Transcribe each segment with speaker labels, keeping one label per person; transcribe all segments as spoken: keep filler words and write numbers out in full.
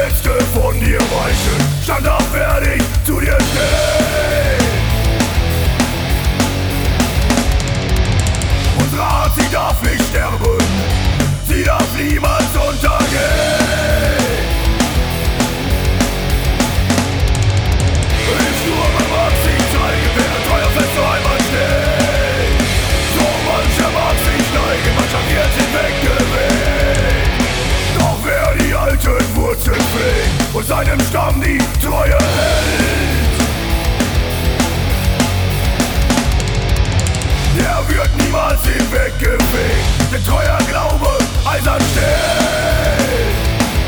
Speaker 1: willst du von dir weichen? Standhaft werde ich zu dir stehen. Unsere Art, sie darf nicht sterben, sie darf niemals untergehen. Ich nur beim Max, ich zeige, wer treuer fest zur Heimat steht. So mancher mag sich neigen, mancher wird sich weggeweht. Doch wer die alten Wurzeln pflegt und seinem Stamm die Treue hält, der wird niemals hinweggefegt, denn treuer Glaube eisern steht.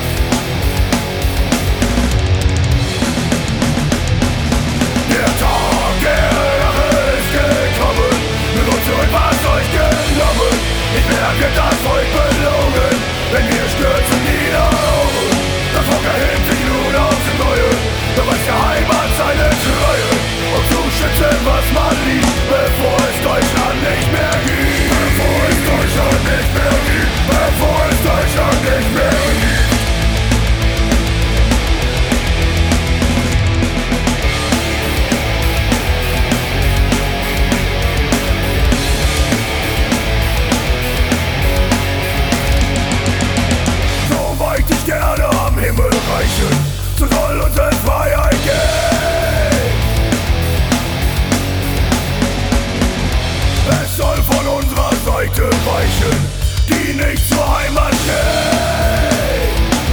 Speaker 1: Der Tag der Rache ist gekommen, nur noch zurück, was euch genommen. Ich merke, das Volk belogen, wenn wir stürzen nieder. Das Volk erhebt sich nun aufs Neue, beweist der Heimat seine Treue, um zu schützen, was man liebt, bevor es Deutschland nicht mehr gibt. Bevor es Deutschland nicht mehr gibt. Bevor es Deutschland nicht mehr gibt. Sterne am Himmel reichen, so soll unsere Freiheit gehen. Es soll von unserer Seite weichen, die nicht zur Heimat steht.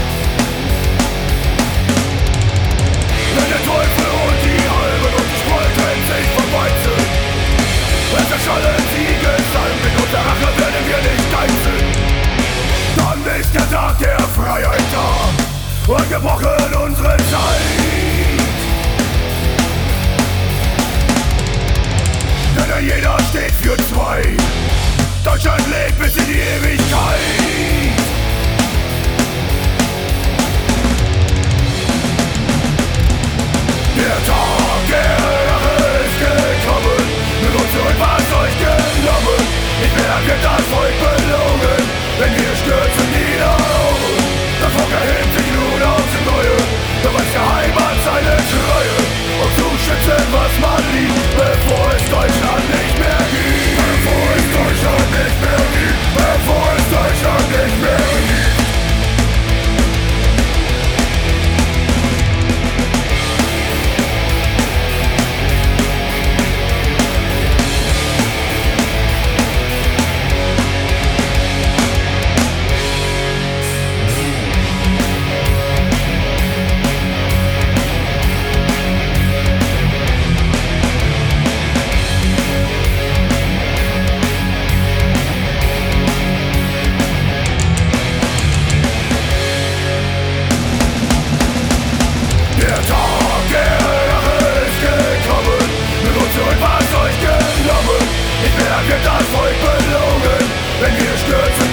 Speaker 1: Denn der Teufel und die Halben und die Spreu trennen sich vom Weizen. Es erschallen Siegessalben, mit unserer Rache werden wir nicht geißeln. Dann ist der Tag der Freiheit da und gebrochen unsere Zeit. Denn jeder steht für zwei. Deutschland lebt bis in die Ewigkeit. Der Tag der Rache ist gekommen, nur noch zurück, was euch genommen. Ich merke, das Volk belogen, wenn wir stürzen nieder. Das Volk erhebt sich nun aufs Neue, beweist der Heimat seine Treue, um zu schützen, was man liebt, bevor es Deutschland nicht mehr gibt. Bevor es Deutschland nicht mehr gibt. Bevor es Deutschland nicht mehr gibt. Der Tag der Rache ist gekommen, nur noch zurück, was euch genommen. Ich merke, das Volk belogen, wenn wir stürzen